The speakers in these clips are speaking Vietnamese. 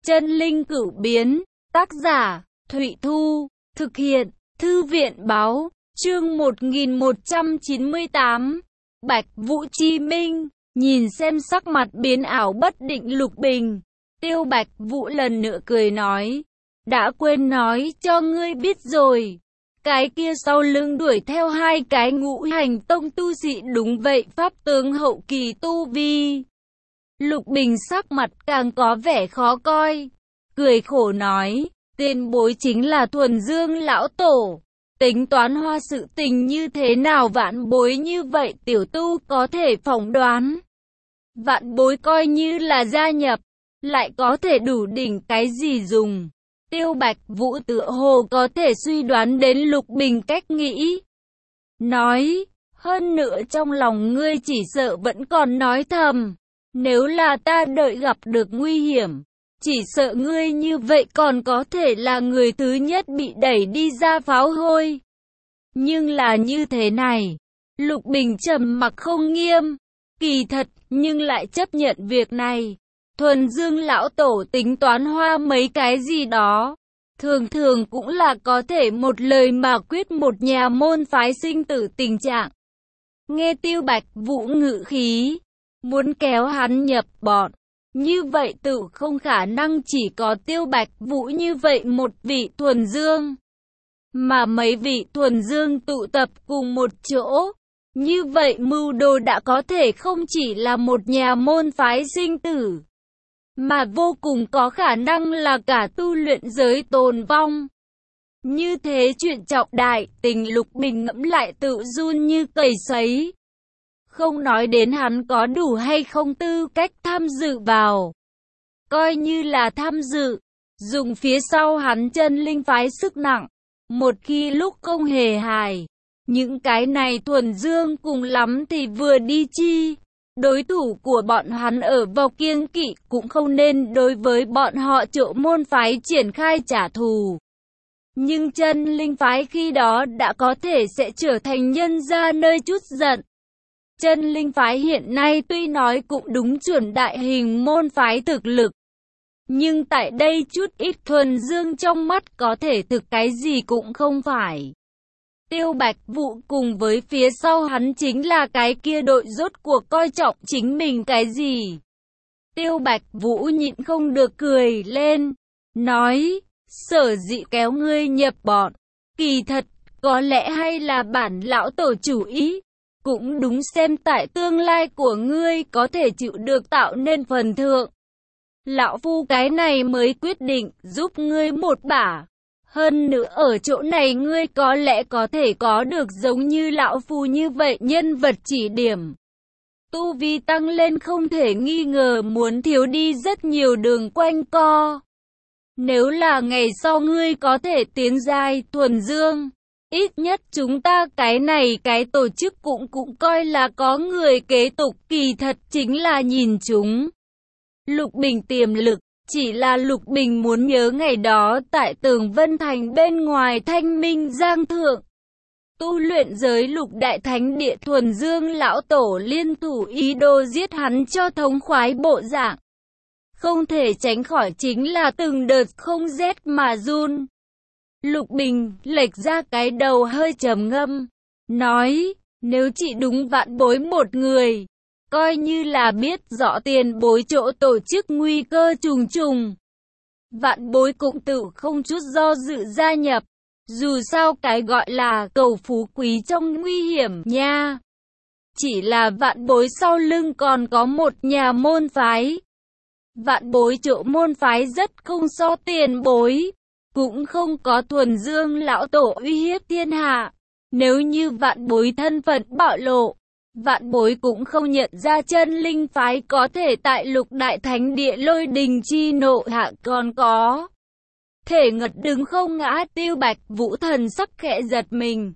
Chân linh cửu biến, tác giả, Thụy Thu, thực hiện, Thư viện Báo, chương 1198, Bạch Vũ Chi Minh, nhìn xem sắc mặt biến ảo bất định Lục Bình. Tiêu Bạch Vũ lần nữa cười nói, đã quên nói cho ngươi biết rồi. Cái kia sau lưng đuổi theo hai cái ngũ hành tông tu sĩ đúng vậy, pháp tướng hậu kỳ tu vi. Lục Bình sắc mặt càng có vẻ khó coi, cười khổ nói, tiền bối chính là Thuần Dương lão tổ. Tính toán hoa sự tình như thế nào vạn bối như vậy tiểu tu có thể phỏng đoán. Vạn bối coi như là gia nhập, lại có thể đủ đỉnh cái gì dùng. Tiêu Bạch Vũ tựa hồ có thể suy đoán đến Lục Bình cách nghĩ. Nói, hơn nữa trong lòng ngươi chỉ sợ vẫn còn nói thầm. Nếu là ta đợi gặp được nguy hiểm, chỉ sợ ngươi như vậy còn có thể là người thứ nhất bị đẩy đi ra pháo hôi. Nhưng là như thế này, Lục Bình trầm mặc không nghiêm, kỳ thật nhưng lại chấp nhận việc này. Thuần Dương lão tổ tính toán hoa mấy cái gì đó, thường thường cũng là có thể một lời mà quyết một nhà môn phái sinh tử tình trạng. Nghe Tiêu Bạch Vũ ngự khí, muốn kéo hắn nhập bọn, như vậy tự không khả năng chỉ có Tiêu Bạch Vũ như vậy một vị Thuần Dương, mà mấy vị Thuần Dương tụ tập cùng một chỗ. Như vậy mưu đồ đã có thể không chỉ là một nhà môn phái sinh tử, mà vô cùng có khả năng là cả tu luyện giới tồn vong. Như thế chuyện trọng đại, tình Lục Bình ngẫm lại tự run như cầy sấy. Không nói đến hắn có đủ hay không tư cách tham dự vào. Coi như là tham dự, dùng phía sau hắn chân linh phái sức nặng. Một khi lúc không hề hài, những cái này Thuần Dương cùng lắm thì vừa đi chi. Đối thủ của bọn hắn ở vào kiêng kỵ cũng không nên đối với bọn họ Trộ môn phái triển khai trả thù. Nhưng chân linh phái khi đó đã có thể sẽ trở thành nhân ra nơi chút giận. Chân linh phái hiện nay tuy nói cũng đúng chuẩn đại hình môn phái thực lực, nhưng tại đây chút ít Thuần Dương trong mắt có thể thực cái gì cũng không phải. Tiêu Bạch Vũ cùng với phía sau hắn chính là cái kia đội rốt cuộc coi trọng chính mình cái gì. Tiêu Bạch Vũ nhịn không được cười lên, nói, sở dĩ kéo ngươi nhập bọn, kỳ thật, có lẽ hay là bản lão tổ chủ ý. Cũng đúng xem tại tương lai của ngươi có thể chịu được tạo nên phần thượng. Lão phu cái này mới quyết định giúp ngươi một bả. Hơn nữa ở chỗ này ngươi có lẽ có thể có được giống như lão phu như vậy nhân vật chỉ điểm. Tu vi tăng lên không thể nghi ngờ muốn thiếu đi rất nhiều đường quanh co. Nếu là ngày sau ngươi có thể tiến giai Thuần Dương, ít nhất chúng ta cái này cái tổ chức cũng coi là có người kế tục, kỳ thật chính là nhìn chúng Lục Bình tiềm lực. Chỉ là Lục Bình muốn nhớ ngày đó tại Tường Vân Thành bên ngoài Thanh Minh Giang Thượng. Tu luyện giới Lục Đại Thánh Địa Thuần Dương lão tổ liên thủ ý đồ giết hắn cho thống khoái bộ dạng. Không thể tránh khỏi chính là từng đợt không rét mà run. Lục Bình lệch ra cái đầu hơi trầm ngâm, nói, nếu chỉ đúng vạn bối một người, coi như là biết rõ tiền bối chỗ tổ chức nguy cơ trùng trùng. Vạn bối cũng tự không chút do dự gia nhập, dù sao cái gọi là cầu phú quý trong nguy hiểm nha. Chỉ là vạn bối sau lưng còn có một nhà môn phái. Vạn bối chỗ môn phái rất không so tiền bối, cũng không có Thuần Dương lão tổ uy hiếp thiên hạ. Nếu như vạn bối thân phận bạo lộ, vạn bối cũng không nhận ra chân linh phái có thể tại Lục Đại Thánh Địa lôi đình chi nộ hạ còn có thể ngật đứng không ngã. Tiêu Bạch Vũ thần sắc khẽ giật mình,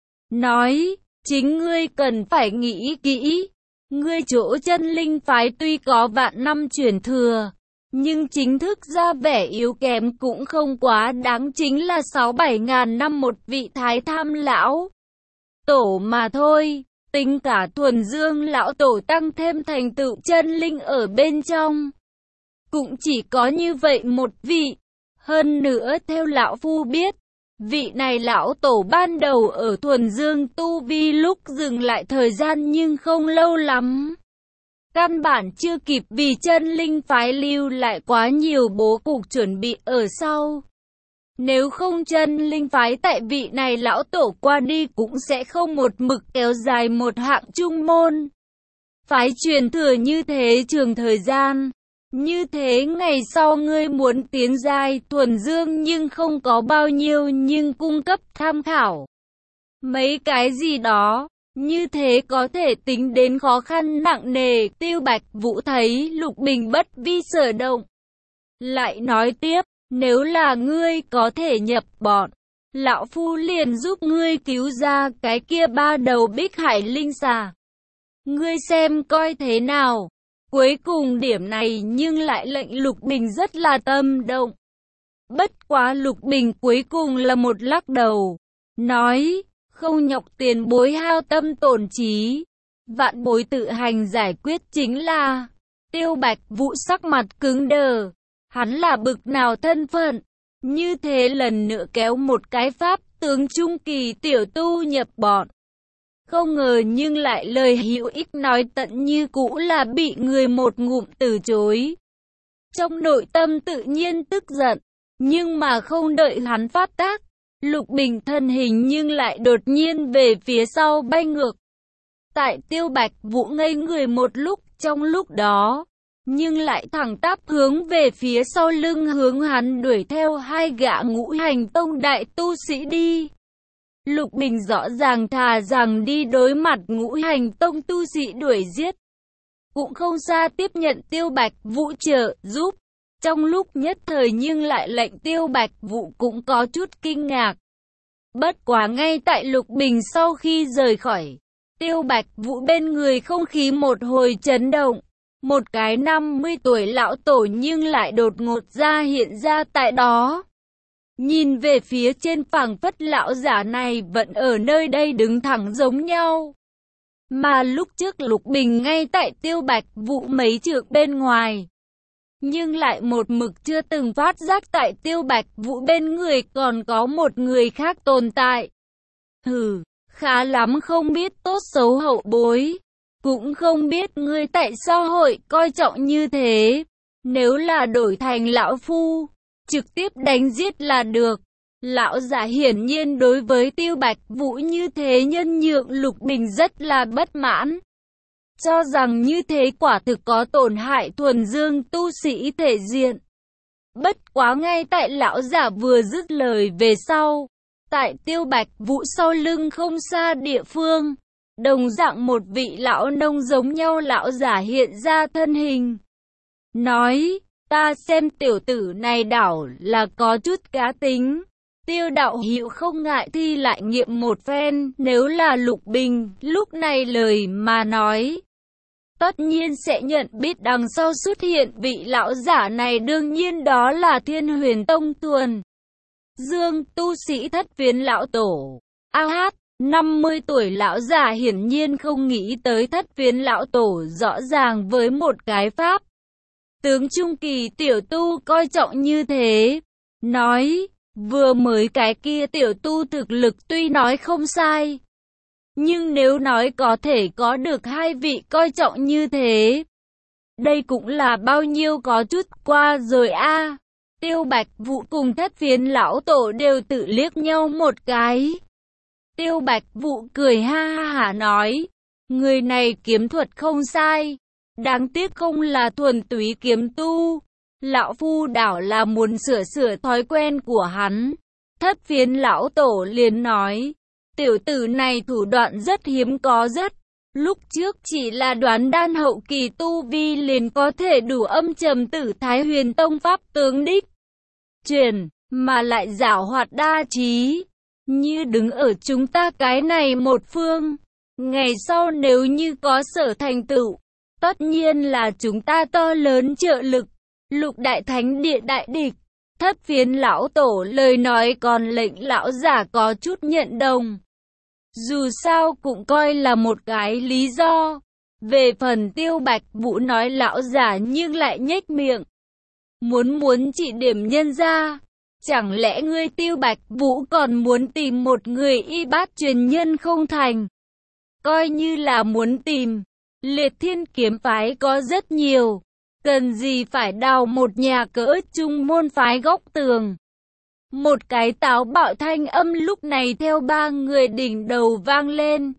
nói, chính ngươi cần phải nghĩ kỹ. Ngươi chỗ chân linh phái tuy có vạn năm truyền thừa, nhưng chính thức ra vẻ yếu kém cũng không quá đáng, chính là 6-7 ngàn năm một vị thái tham lão tổ mà thôi. Tính cả Thuần Dương lão tổ tăng thêm thành tựu chân linh ở bên trong, cũng chỉ có như vậy một vị. Hơn nữa theo lão phu biết, vị này lão tổ ban đầu ở thuần dương tu vi lúc dừng lại thời gian nhưng không lâu lắm. Căn bản chưa kịp vì chân linh phái lưu lại quá nhiều bố cục chuẩn bị ở sau. Nếu không chân linh phái tại vị này lão tổ qua đi cũng sẽ không một mực kéo dài một hạng trung môn. Phái truyền thừa như thế trường thời gian. Như thế ngày sau ngươi muốn tiến giai thuần dương nhưng không có bao nhiêu nhưng cung cấp tham khảo. Mấy cái gì đó, như thế có thể tính đến khó khăn nặng nề. Tiêu Bạch Vũ thấy Lục Bình bất vi sở động. Lại nói tiếp, nếu là ngươi có thể nhập bọn, lão phu liền giúp ngươi cứu ra cái kia 3 đầu Bích Hải linh xà. Ngươi xem coi thế nào. Cuối cùng điểm này nhưng lại lệnh Lục Bình rất là tâm động. Bất quá Lục Bình cuối cùng là một lắc đầu, nói, không nhọc tiền bối hao tâm tổn trí, vạn bối tự hành giải quyết chính là. Tiêu Bạch Vũ sắc mặt cứng đờ, hắn là bực nào thân phận, như thế lần nữa kéo một cái pháp tướng trung kỳ tiểu tu nhập bọn. Không ngờ nhưng lại lời hữu ích nói tận như cũ là bị người một ngụm từ chối. Trong nội tâm tự nhiên tức giận, nhưng mà không đợi hắn phát tác, Lục Bình thân hình nhưng lại đột nhiên về phía sau bay ngược. Tại Tiêu Bạch Vũ ngây người một lúc, trong lúc đó, nhưng lại thẳng tắp hướng về phía sau lưng hướng hắn đuổi theo 2 gã Ngũ Hành Tông đại tu sĩ đi. Lục Bình rõ ràng thà rằng đi đối mặt Ngũ Hành Tông tu sĩ đuổi giết, cũng không xa tiếp nhận Tiêu Bạch Vũ trợ giúp. Trong lúc nhất thời nhưng lại lệnh Tiêu Bạch Vũ cũng có chút kinh ngạc. Bất quá ngay tại Lục Bình sau khi rời khỏi, Tiêu Bạch Vũ bên người không khí một hồi chấn động. Một cái 50 tuổi lão tổ nhưng lại đột ngột ra hiện ra tại đó. Nhìn về phía trên phảng phất lão giả này vẫn ở nơi đây đứng thẳng giống nhau. Mà lúc trước Lục Bình ngay tại Tiêu Bạch Vũ mấy trượng bên ngoài. Nhưng lại một mực chưa từng phát giác tại Tiêu Bạch Vũ bên người còn có một người khác tồn tại. Hừ, khá lắm không biết tốt xấu hậu bối. Cũng không biết ngươi tại sao hội coi trọng như thế. Nếu là đổi thành lão phu, trực tiếp đánh giết là được. Lão giả hiển nhiên đối với Tiêu Bạch Vũ như thế nhân nhượng Lục Bình rất là bất mãn. Cho rằng như thế quả thực có tổn hại thuần dương tu sĩ thể diện. Bất quá ngay tại lão giả vừa dứt lời về sau, tại Tiêu Bạch Vũ sau lưng không xa địa phương, đồng dạng một vị lão nông giống nhau lão giả hiện ra thân hình. Nói, ta xem tiểu tử này đảo là có chút cá tính. Tiêu đạo hữu không ngại thi lại nghiệm một phen, nếu là Lục Bình, lúc này lời mà nói. Tất nhiên sẽ nhận biết đằng sau xuất hiện vị lão giả này đương nhiên đó là Thiên Huyền Tông Thuần Dương tu sĩ Thất Phiến lão tổ. A hát, 50 tuổi lão giả hiển nhiên không nghĩ tới Thất Phiến lão tổ rõ ràng với một cái pháp tướng trung kỳ tiểu tu coi trọng như thế. Nói, vừa mới cái kia tiểu tu thực lực tuy nói không sai, nhưng nếu nói có thể có được 2 vị coi trọng như thế, đây cũng là bao nhiêu có chút qua rồi a. Tiêu Bạch Vũ cùng Thất Phiến lão tổ đều tự liếc nhau một cái. Tiêu Bạch Vũ cười ha ha hả nói, người này kiếm thuật không sai, đáng tiếc không là thuần túy kiếm tu. Lão phu đảo là muốn sửa thói quen của hắn. Thất Phiến lão tổ liền nói, tiểu tử này thủ đoạn rất hiếm có rất. Lúc trước chỉ là đoán đan hậu kỳ tu vi liền có thể đủ âm trầm tử Thái Huyền Tông pháp tướng đích truyền, mà lại giảo hoạt đa trí, như đứng ở chúng ta cái này một phương. Ngày sau nếu như có sở thành tựu, tất nhiên là chúng ta to lớn trợ lực. Lục đại thánh địa đại địch. Thất Phiến lão tổ lời nói còn lệnh lão giả có chút nhận đồng. Dù sao cũng coi là một cái lý do. Về phần Tiêu Bạch Vũ nói lão giả nhưng lại nhếch miệng. Muốn chỉ điểm nhân gia. Chẳng lẽ ngươi Tiêu Bạch Vũ còn muốn tìm một người y bát truyền nhân không thành? Coi như là muốn tìm, Liệt Thiên kiếm phái có rất nhiều, cần gì phải đào một nhà cỡ trung môn phái góc tường. Một cái táo bạo thanh âm lúc này theo ba người đỉnh đầu vang lên.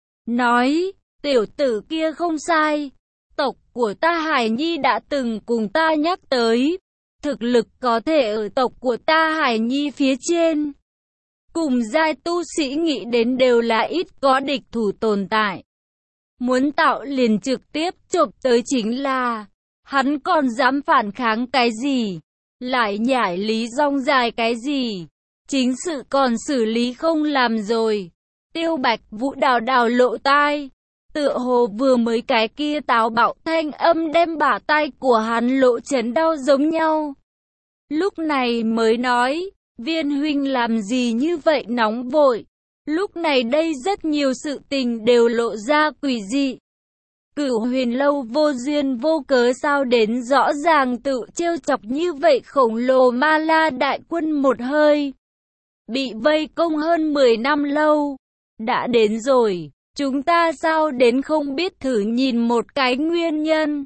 Nói, tiểu tử kia không sai, tộc của ta Hải Nhi đã từng cùng ta nhắc tới. Thực lực có thể ở tộc của ta Hải Nhi phía trên. Cùng giai tu sĩ nghĩ đến đều là ít có địch thủ tồn tại. Muốn tạo liền trực tiếp chộp tới chính là, hắn còn dám phản kháng cái gì? Lại nhảy lý rong dài cái gì? Chính sự còn xử lý không làm rồi. Tiêu Bạch Vũ đào lộ tai. Tựa hồ vừa mới cái kia táo bạo thanh âm đem bả tai của hắn lộ chấn đau giống nhau. Lúc này mới nói, Viên huynh làm gì như vậy nóng vội. Lúc này đây rất nhiều sự tình đều lộ ra quỷ dị. Cửu Huyền Lâu vô duyên vô cớ sao đến rõ ràng tự trêu chọc như vậy khổng lồ Ma La đại quân một hơi. Bị vây công hơn 10 năm lâu. Đã đến rồi, chúng ta sao đến không biết thử nhìn một cái nguyên nhân.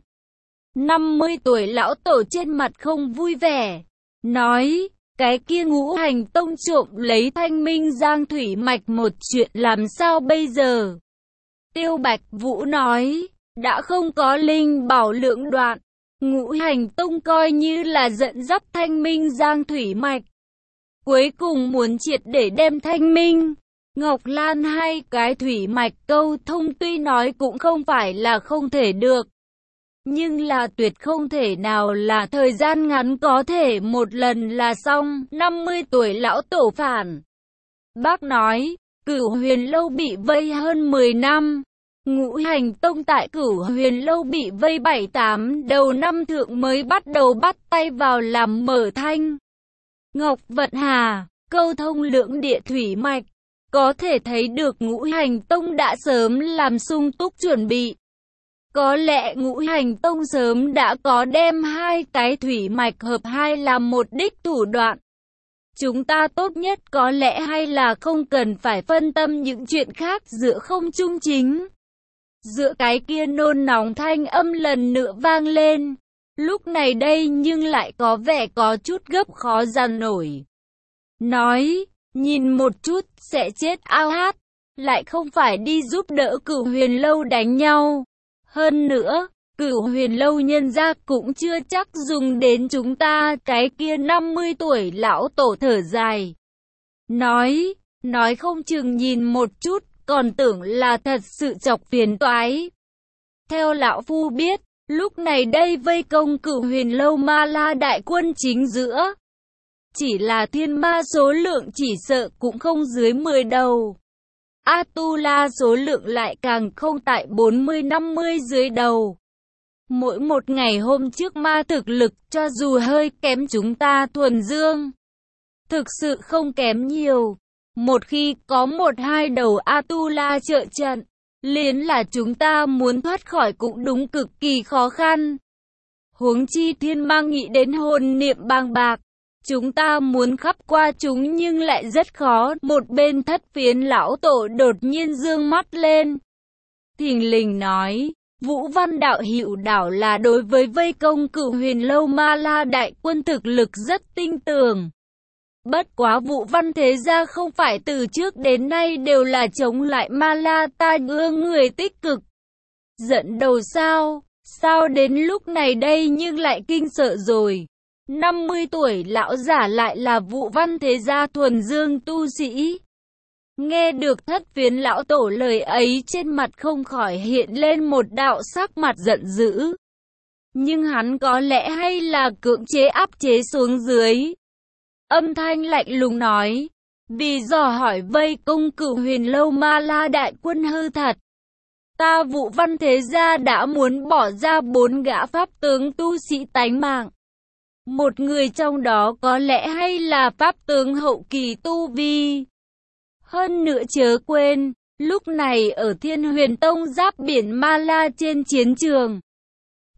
50 tuổi lão tổ trên mặt không vui vẻ. Nói, cái kia Ngũ Hành Tông trộm lấy Thanh Minh Giang thủy mạch một chuyện làm sao bây giờ? Tiêu Bạch Vũ nói, đã không có linh bảo lượng đoạn. Ngũ Hành Tông coi như là dẫn dắt Thanh Minh Giang thủy mạch. Cuối cùng muốn triệt để đem Thanh Minh, Ngọc Lan hai cái thủy mạch câu thông tuy nói cũng không phải là không thể được. Nhưng là tuyệt không thể nào là thời gian ngắn có thể một lần là xong. 50 tuổi lão tổ phản. Bác nói, Cửu Huyền Lâu bị vây hơn 10 năm. Ngũ Hành Tông tại Cửu Huyền Lâu bị vây 7-8 đầu năm thượng mới bắt đầu bắt tay vào làm mở Thanh Ngọc Vận Hà, câu thông lưỡng địa thủy mạch. Có thể thấy được Ngũ Hành Tông đã sớm làm sung túc chuẩn bị. Có lẽ Ngũ Hành Tông sớm đã có đem hai cái thủy mạch hợp hai làm một đích thủ đoạn. Chúng ta tốt nhất có lẽ hay là không cần phải phân tâm những chuyện khác giữa không trung chính. Giữa cái kia nôn nóng thanh âm lần nữa vang lên. Lúc này đây nhưng lại có vẻ có chút gấp khó dằn nổi. Nói, nhìn một chút sẽ chết ao hát. Lại không phải đi giúp đỡ Cửu Huyền Lâu đánh nhau. Hơn nữa, Cửu Huyền Lâu nhân gia cũng chưa chắc dùng đến chúng ta. Cái kia 50 tuổi lão tổ thở dài. Nói không chừng nhìn một chút, còn tưởng là thật sự chọc phiền toái. Theo lão phu biết, lúc này đây vây công Cửu Huyền Lâu Ma La đại quân chính giữa. Chỉ là thiên ma số lượng chỉ sợ cũng không dưới 10 đầu. Atula số lượng lại càng không tại 40-50 dưới đầu. Mỗi một ngày hôm trước ma thực lực cho dù hơi kém chúng ta thuần dương. Thực sự không kém nhiều. Một khi có 1-2 đầu Atula trợ trận, liền là chúng ta muốn thoát khỏi cũng đúng cực kỳ khó khăn. Huống chi thiên ma nghĩ đến hồn niệm bàng bạc. Chúng ta muốn khắp qua chúng nhưng lại rất khó. Một bên Thất Phiến lão tổ đột nhiên dương mắt lên. Thình lình nói, Vũ Văn đạo hữu đảo là đối với vây công Cửu Huyền Lâu Ma La đại quân thực lực rất tinh tường. Bất quá Vũ Văn thế gia không phải từ trước đến nay đều là chống lại Ma La ta ương người tích cực. Giận đầu sao? Sao đến lúc này đây nhưng lại kinh sợ rồi? 50 tuổi lão giả lại là Vũ Văn thế gia thuần dương tu sĩ. Nghe được Thất Phiến lão tổ lời ấy trên mặt không khỏi hiện lên một đạo sắc mặt giận dữ. Nhưng hắn có lẽ hay là cưỡng chế áp chế xuống dưới. Âm thanh lạnh lùng nói, vì dò hỏi vây công Cửu Huyền Lâu Ma La đại quân hư thật. Ta Vũ Văn thế gia đã muốn bỏ ra 4 gã pháp tướng tu sĩ tánh mạng. Một người trong đó có lẽ hay là pháp tướng hậu kỳ tu vi. Hơn nữa chớ quên, lúc này ở Thiên Huyền Tông giáp biển Ma La trên chiến trường.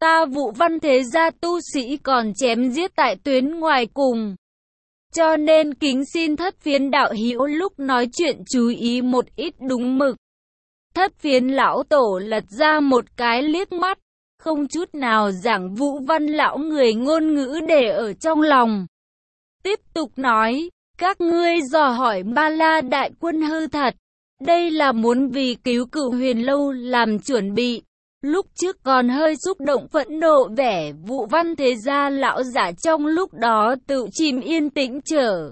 ta Vũ Văn thế gia tu sĩ còn chém giết tại tuyến ngoài cùng. Cho nên kính xin Thất Phiến đạo hữu lúc nói chuyện chú ý một ít đúng mực. Thất Phiến lão tổ lật ra một cái liếc mắt, không chút nào giảng Vũ Văn lão người ngôn ngữ để ở trong lòng. Tiếp tục nói, các ngươi dò hỏi Ba La đại quân hư thật, đây là muốn vì cứu Cửu Huyền lâu làm chuẩn bị. Lúc trước còn hơi xúc động phẫn nộ vẻ Vũ Văn thế gia lão giả trong lúc đó tự chìm yên tĩnh trở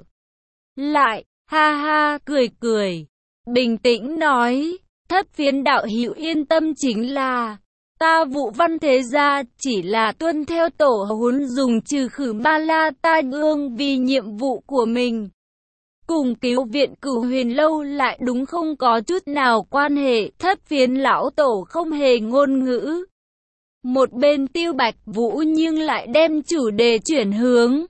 lại, ha ha cười cười, bình tĩnh nói, Thất Phiến đạo hữu yên tâm, chính là ta Vũ Văn thế gia chỉ là tuân theo tổ huấn dùng trừ khử Ba La tai ương vì nhiệm vụ của mình. Cùng cứu viện Cửu Huyền lâu lại đúng không có chút nào quan hệ. Thất Phiến lão tổ không hề ngôn ngữ. Một bên Tiêu Bạch Vũ nhưng lại đem chủ đề chuyển hướng.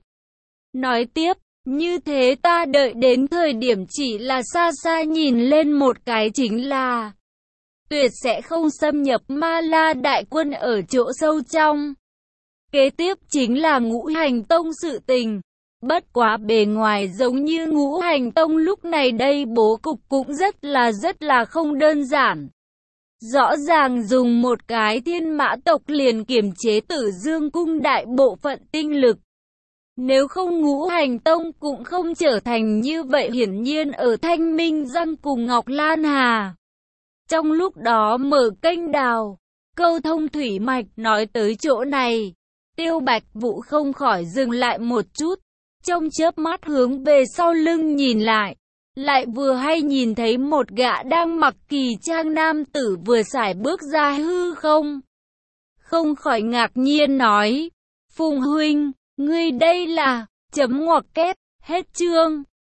Nói tiếp, như thế ta đợi đến thời điểm chỉ là xa xa nhìn lên một cái chính là tuyệt sẽ không xâm nhập Ma La đại quân ở chỗ sâu trong. Kế tiếp chính là Ngũ Hành Tông sự tình. Bất quá bề ngoài giống như Ngũ Hành Tông lúc này đây bố cục cũng rất là không đơn giản. Rõ ràng dùng một cái Thiên Mã tộc liền kiềm chế Tử Dương cung đại bộ phận tinh lực. Nếu không Ngũ Hành Tông cũng không trở thành như vậy, hiển nhiên ở Thanh Minh Giang cùng Ngọc Lan Hà. Trong lúc đó mở kênh đào, câu thông thủy mạch. Nói tới chỗ này, Tiêu Bạch Vũ không khỏi dừng lại một chút. Trong chớp mắt hướng về sau lưng nhìn lại vừa hay nhìn thấy một gã đang mặc kỳ trang nam tử vừa sải bước ra hư không. Không khỏi ngạc nhiên nói, Phùng huynh, ngươi đây là, chấm ngoặc kép, hết chương.